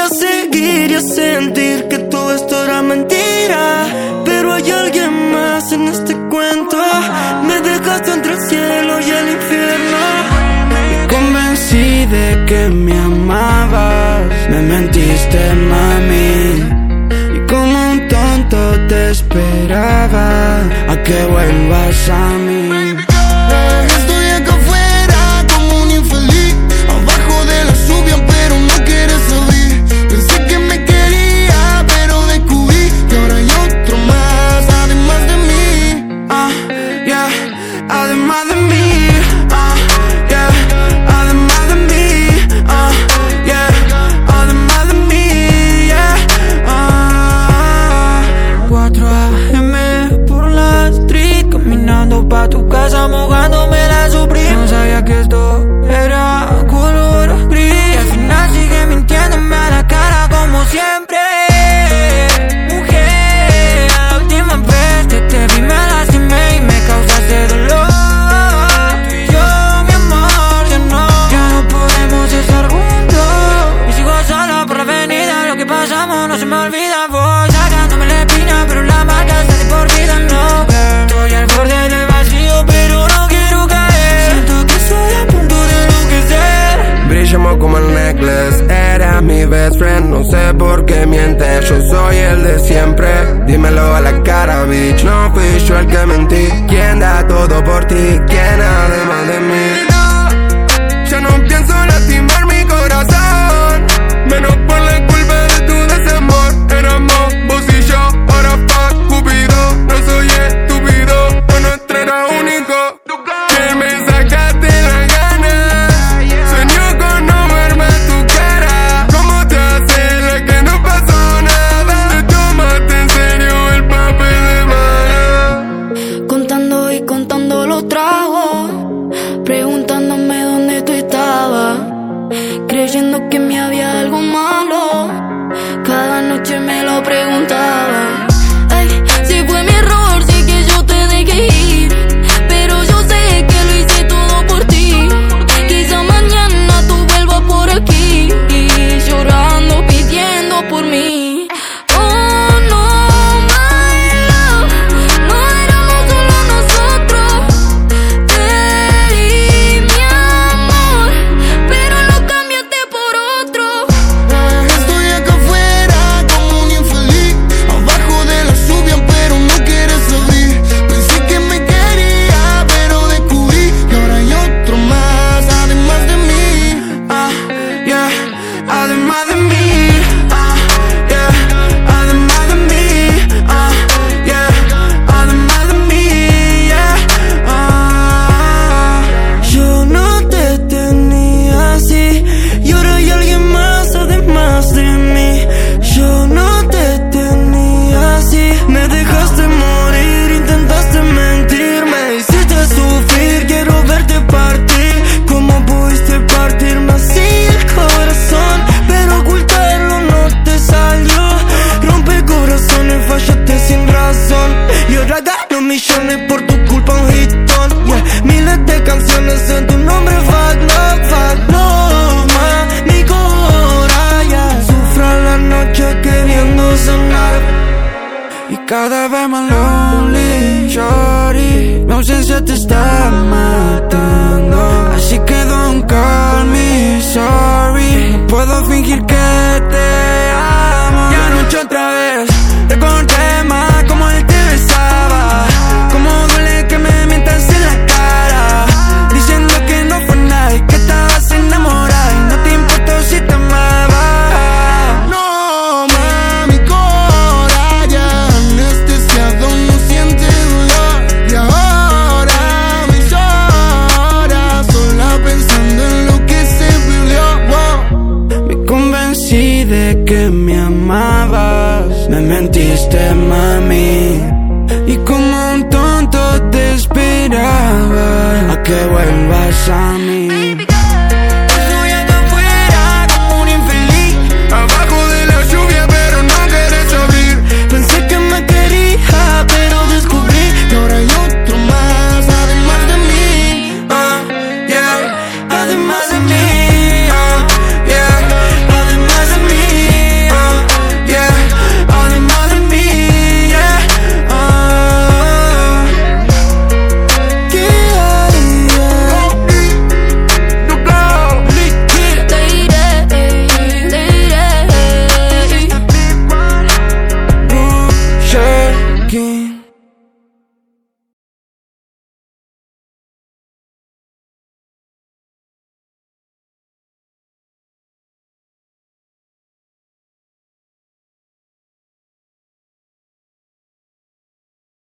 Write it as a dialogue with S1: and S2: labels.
S1: Quería seguir y a sentir que todo esto era mentira, pero hay alguien más en este cuento. Me dejaste entre el cielo y el infierno. Me convencí de que me amabas, me mentiste, mami, y como un tonto te esperaba a que vuelvas a mí.
S2: Estoy acá afuera como un infeliz, abajo de la lluvia pero no quieres salir. Pensé que me quería pero descubrí que ahora hay otro más además de mí.
S1: Yeah, además de mí. Yeah, además de mí. Yeah, además de mí. Yeah. 4 AM por la street, caminando pa' tu casa mojándome la Supreme. No sabía que esto era color gris, y al final sigue mintiéndome a la cara como siempre. Mujer, la última vez que te vi me lastimé y me causaste dolor. Tú y yo, mi amor, ya no podemos estar juntos. Y sigo solo por la avenida, lo que pasamos no se me olvida. Voy sacándome la espina, pero la marca está de por vida, no. Estoy al borde del vacío, pero no quiero caer. Siento que estoy a punto de enloquecer.
S3: Brillamos como el necklace, era mi best friend. No sé por qué mientes, yo soy el de siempre. Dímelo a la cara, bitch, no fui yo el que mentí. ¿Quién da todo por ti? ¿Quién además de mí? Ya no pienso lastimar mi corazón, menos por la culpa de tu desamor. Éramos vos y yo, ahora fuck Cupido. No soy estúpido, lo nuestro era único. Que me sacaste la gana, sueño con no verme tu cara. ¿Cómo te haces la que no pasó nada? Te tomaste en serio el papel de mala.
S4: Contando y contando los tragos, preguntándome dónde tú estabas, creyendo que me había algo malo. Cada noche me lo preguntaba. Ay, si fue mi error, sé que yo te dejé ir, pero yo sé que lo hice todo por ti. Quizá mañana tú vuelvas por aquí, llorando, pidiendo por mí. Oh no, my love, no éramos solo nosotros. Te di mi amor, pero lo cambiaste por otro.
S2: Estoy acá afuera como un infeliz, abajo de la lluvia pero no quieres salir. Pensé que me quería pero descubrí que ahora hay otro más además de mí.
S1: Yeah, además de mí. Yeah, además de mí. Yeah, además de mí. Yeah. Yo no te tenía así, y ahora hay alguien más además de mí. Yo no te tenía así, me dejaste morir, intentaste mentir, me hiciste sufrir, quiero verte partir. ¿Cómo pudiste partirme así el corazón? Pero ocultarlo no te salió. Rompe corazones, fallaste sin razón, y ahora gano millones por tu culpa, un hitón. Yeah. Miles de canciones en tu nombre, fuck no, ma, mi cora, yeah. Sufro la noche queriendo sanar, y cada vez más lonely, shorty. Mi ausencia te está matando, así que don't call me sorry. No puedo fingir que te amo. Y anoche otra vez recordé más como él te besaba. Como duele que me mientas en la cara, diciendo que no fue nada y que estabas enamorada y no te importó si te amaba.
S2: No, mami, cora ya anestesiado, no siente dolor. Y ahora me llora, sola pensando en lo que se perdió. Wow.
S1: Me convencí de que me amabas, me mentiste, mami, y como un tonto te esperaba a que vuelvas a mí. Estoy acá afuera como un infeliz,
S3: Abajo de la lluvia pero no quieres abrir.
S1: pensé que me quería pero descubrí
S2: Que ahora hay otro más además de mí.
S1: yeah, además de mí.